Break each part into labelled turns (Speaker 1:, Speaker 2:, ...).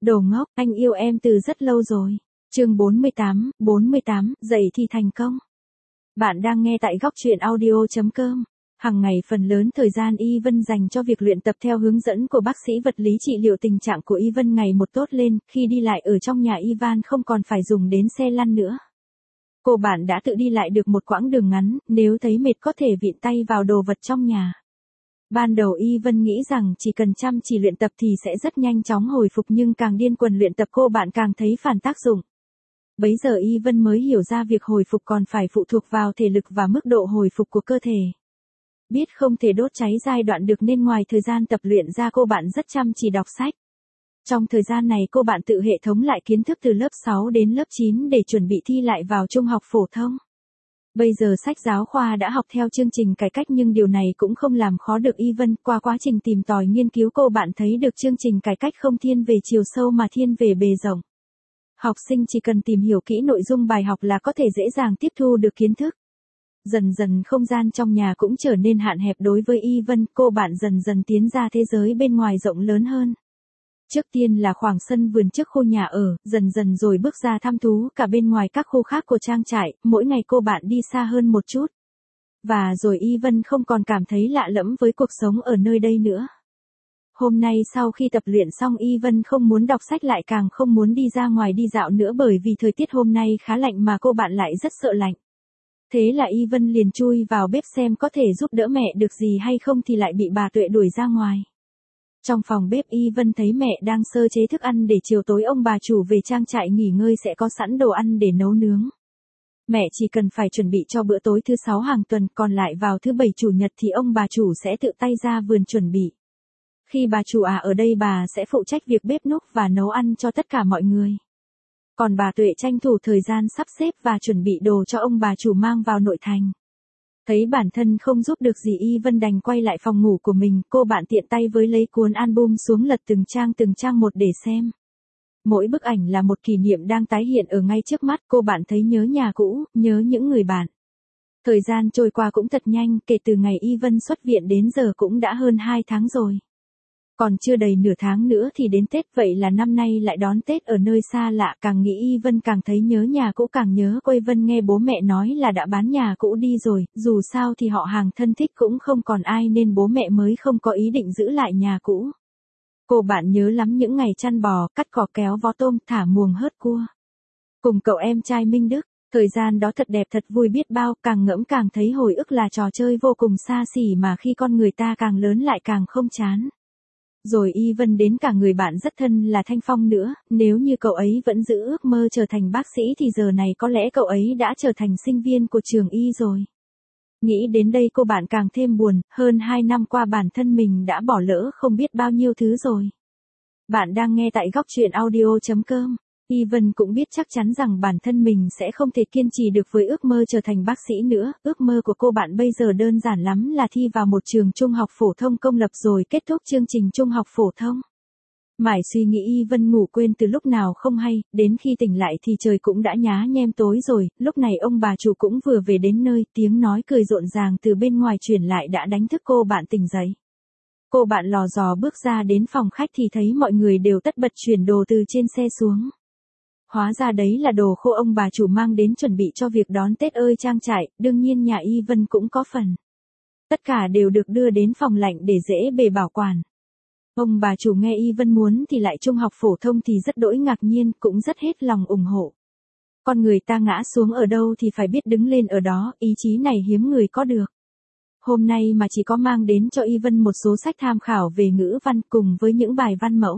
Speaker 1: Đồ ngốc, anh yêu em từ rất lâu rồi. Chương 48, dậy thì thành công. Bạn đang nghe tại góc truyện audio.com. Hàng ngày phần lớn thời gian Y Vân dành cho việc luyện tập theo hướng dẫn của bác sĩ vật lý trị liệu. Tình trạng của Y Vân ngày một tốt lên, khi đi lại ở trong nhà Ivan không còn phải dùng đến xe lăn nữa. Cô bạn đã tự đi lại được một quãng đường ngắn, nếu thấy mệt có thể vịn tay vào đồ vật trong nhà. Ban đầu Y Vân nghĩ rằng chỉ cần chăm chỉ luyện tập thì sẽ rất nhanh chóng hồi phục, nhưng càng điên cuồng luyện tập cô bạn càng thấy phản tác dụng. Bấy giờ Y Vân mới hiểu ra việc hồi phục còn phải phụ thuộc vào thể lực và mức độ hồi phục của cơ thể. Biết không thể đốt cháy giai đoạn được nên ngoài thời gian tập luyện ra cô bạn rất chăm chỉ đọc sách. Trong thời gian này cô bạn tự hệ thống lại kiến thức từ lớp 6 đến lớp 9 để chuẩn bị thi lại vào trung học phổ thông. Bây giờ sách giáo khoa đã học theo chương trình cải cách nhưng điều này cũng không làm khó được Y Vân. Qua quá trình tìm tòi nghiên cứu cô bạn thấy được chương trình cải cách không thiên về chiều sâu mà thiên về bề rộng. Học sinh chỉ cần tìm hiểu kỹ nội dung bài học là có thể dễ dàng tiếp thu được kiến thức. Dần dần không gian trong nhà cũng trở nên hạn hẹp đối với Y Vân, cô bạn dần dần tiến ra thế giới bên ngoài rộng lớn hơn. Trước tiên là khoảng sân vườn trước khu nhà ở, dần dần rồi bước ra thăm thú cả bên ngoài các khu khác của trang trại, mỗi ngày cô bạn đi xa hơn một chút. Và rồi Y Vân không còn cảm thấy lạ lẫm với cuộc sống ở nơi đây nữa. Hôm nay sau khi tập luyện xong Y Vân không muốn đọc sách lại càng không muốn đi ra ngoài đi dạo nữa bởi vì thời tiết hôm nay khá lạnh mà cô bạn lại rất sợ lạnh. Thế là Y Vân liền chui vào bếp xem có thể giúp đỡ mẹ được gì hay không thì lại bị bà Tuệ đuổi ra ngoài. Trong phòng bếp Y Vân thấy mẹ đang sơ chế thức ăn để chiều tối ông bà chủ về trang trại nghỉ ngơi sẽ có sẵn đồ ăn để nấu nướng. Mẹ chỉ cần phải chuẩn bị cho bữa tối thứ 6 hàng tuần, còn lại vào thứ 7 chủ nhật thì ông bà chủ sẽ tự tay ra vườn chuẩn bị. Khi bà chủ ở đây bà sẽ phụ trách việc bếp núc và nấu ăn cho tất cả mọi người. Còn bà Tuệ tranh thủ thời gian sắp xếp và chuẩn bị đồ cho ông bà chủ mang vào nội thành. Thấy bản thân không giúp được gì Y Vân đành quay lại phòng ngủ của mình, cô bạn tiện tay với lấy cuốn album xuống lật từng trang một để xem. Mỗi bức ảnh là một kỷ niệm đang tái hiện ở ngay trước mắt, cô bạn thấy nhớ nhà cũ, nhớ những người bạn. Thời gian trôi qua cũng thật nhanh, kể từ ngày Y Vân xuất viện đến giờ cũng đã hơn 2 tháng rồi. Còn chưa đầy nửa tháng nữa thì đến Tết, vậy là năm nay lại đón Tết ở nơi xa lạ, càng nghĩ Y Vân càng thấy nhớ nhà cũ càng nhớ quê. Vân nghe bố mẹ nói là đã bán nhà cũ đi rồi, dù sao thì họ hàng thân thích cũng không còn ai nên bố mẹ mới không có ý định giữ lại nhà cũ. Cô bạn nhớ lắm những ngày chăn bò, cắt cỏ, kéo vó tôm, thả muồng hớt cua. Cùng cậu em trai Minh Đức, thời gian đó thật đẹp thật vui biết bao, càng ngẫm càng thấy hồi ức là trò chơi vô cùng xa xỉ mà khi con người ta càng lớn lại càng không chán. Rồi Y Vân đến cả người bạn rất thân là Thanh Phong nữa, nếu như cậu ấy vẫn giữ ước mơ trở thành bác sĩ thì giờ này có lẽ cậu ấy đã trở thành sinh viên của trường Y rồi. Nghĩ đến đây cô bạn càng thêm buồn, hơn 2 năm qua bản thân mình đã bỏ lỡ không biết bao nhiêu thứ rồi. Bạn đang nghe tại góc truyện audio.com. Y Vân cũng biết chắc chắn rằng bản thân mình sẽ không thể kiên trì được với ước mơ trở thành bác sĩ nữa, ước mơ của cô bạn bây giờ đơn giản lắm là thi vào một trường trung học phổ thông công lập rồi kết thúc chương trình trung học phổ thông. Mải suy nghĩ Y Vân ngủ quên từ lúc nào không hay, đến khi tỉnh lại thì trời cũng đã nhá nhem tối rồi, lúc này ông bà chủ cũng vừa về đến nơi, tiếng nói cười rộn ràng từ bên ngoài truyền lại đã đánh thức cô bạn tỉnh dậy. Cô bạn lò dò bước ra đến phòng khách thì thấy mọi người đều tất bật chuyển đồ từ trên xe xuống. Hóa ra đấy là đồ khô ông bà chủ mang đến chuẩn bị cho việc đón Tết ơi trang trại, đương nhiên nhà Y Vân cũng có phần. Tất cả đều được đưa đến phòng lạnh để dễ bề bảo quản. Ông bà chủ nghe Y Vân muốn thì lại trung học phổ thông thì rất đỗi ngạc nhiên, cũng rất hết lòng ủng hộ. Con người ta ngã xuống ở đâu thì phải biết đứng lên ở đó, ý chí này hiếm người có được. Hôm nay mà chỉ có mang đến cho Y Vân một số sách tham khảo về ngữ văn cùng với những bài văn mẫu.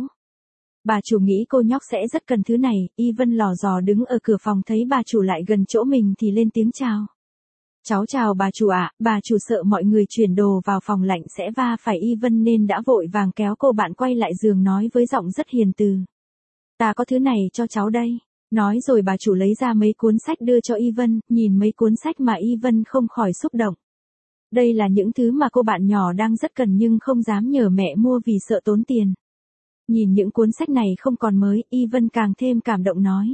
Speaker 1: Bà chủ nghĩ cô nhóc sẽ rất cần thứ này, Y Vân lò dò đứng ở cửa phòng thấy bà chủ lại gần chỗ mình thì lên tiếng chào. Cháu chào bà chủ ạ, bà chủ sợ mọi người chuyển đồ vào phòng lạnh sẽ va phải Y Vân nên đã vội vàng kéo cô bạn quay lại giường nói với giọng rất hiền từ. Ta có thứ này cho cháu đây. Nói rồi bà chủ lấy ra mấy cuốn sách đưa cho Y Vân, nhìn mấy cuốn sách mà Y Vân không khỏi xúc động. Đây là những thứ mà cô bạn nhỏ đang rất cần nhưng không dám nhờ mẹ mua vì sợ tốn tiền. Nhìn những cuốn sách này không còn mới, Y Vân càng thêm cảm động nói.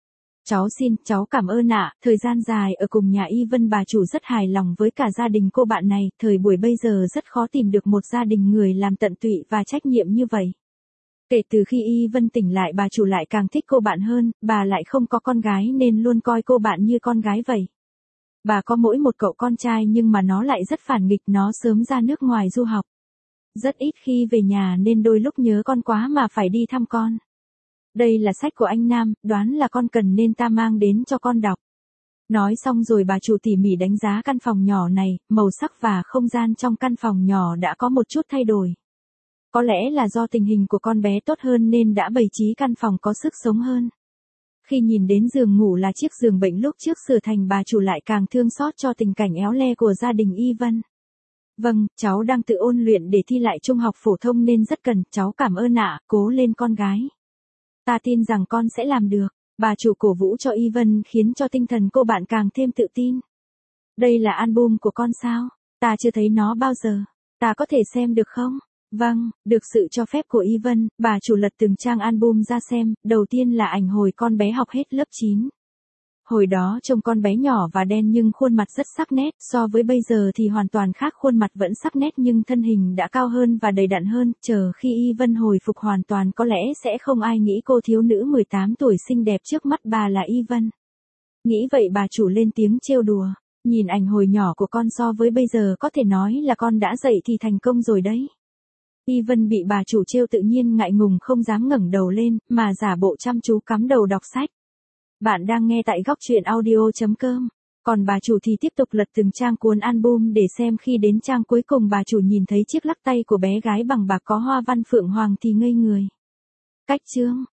Speaker 1: Cháu cảm ơn ạ, thời gian dài ở cùng nhà Y Vân bà chủ rất hài lòng với cả gia đình cô bạn này, thời buổi bây giờ rất khó tìm được một gia đình người làm tận tụy và trách nhiệm như vậy. Kể từ khi Y Vân tỉnh lại bà chủ lại càng thích cô bạn hơn, bà lại không có con gái nên luôn coi cô bạn như con gái vậy. Bà có mỗi một cậu con trai nhưng mà nó lại rất phản nghịch, nó sớm ra nước ngoài du học. Rất ít khi về nhà nên đôi lúc nhớ con quá mà phải đi thăm con. Đây là sách của anh Nam, đoán là con cần nên ta mang đến cho con đọc. Nói xong rồi bà chủ tỉ mỉ đánh giá căn phòng nhỏ này, màu sắc và không gian trong căn phòng nhỏ đã có một chút thay đổi. Có lẽ là do tình hình của con bé tốt hơn nên đã bày trí căn phòng có sức sống hơn. Khi nhìn đến giường ngủ là chiếc giường bệnh lúc trước sửa thành, bà chủ lại càng thương xót cho tình cảnh éo le của gia đình Y Vân. Vâng, cháu đang tự ôn luyện để thi lại trung học phổ thông nên rất cần, cháu cảm ơn ạ, cố lên con gái. Ta tin rằng con sẽ làm được. Bà chủ cổ vũ cho Y Vân khiến cho tinh thần cô bạn càng thêm tự tin. Đây là album của con sao? Ta chưa thấy nó bao giờ. Ta có thể xem được không? Vâng, được sự cho phép của Y Vân, bà chủ lật từng trang album ra xem, đầu tiên là ảnh hồi con bé học hết lớp 9. Hồi đó trông con bé nhỏ và đen nhưng khuôn mặt rất sắc nét, so với bây giờ thì hoàn toàn khác, khuôn mặt vẫn sắc nét nhưng thân hình đã cao hơn và đầy đặn hơn, chờ khi Y Vân hồi phục hoàn toàn có lẽ sẽ không ai nghĩ cô thiếu nữ 18 tuổi xinh đẹp trước mắt bà là Y Vân. Nghĩ vậy bà chủ lên tiếng trêu đùa, nhìn ảnh hồi nhỏ của con so với bây giờ có thể nói là con đã dậy thì thành công rồi đấy. Y Vân bị bà chủ trêu tự nhiên ngại ngùng không dám ngẩng đầu lên, mà giả bộ chăm chú cắm đầu đọc sách. Bạn đang nghe tại góc truyện audio.com. Còn bà chủ thì tiếp tục lật từng trang cuốn album để xem, khi đến trang cuối cùng bà chủ nhìn thấy chiếc lắc tay của bé gái bằng bạc có hoa văn phượng hoàng thì ngây người. Cách chương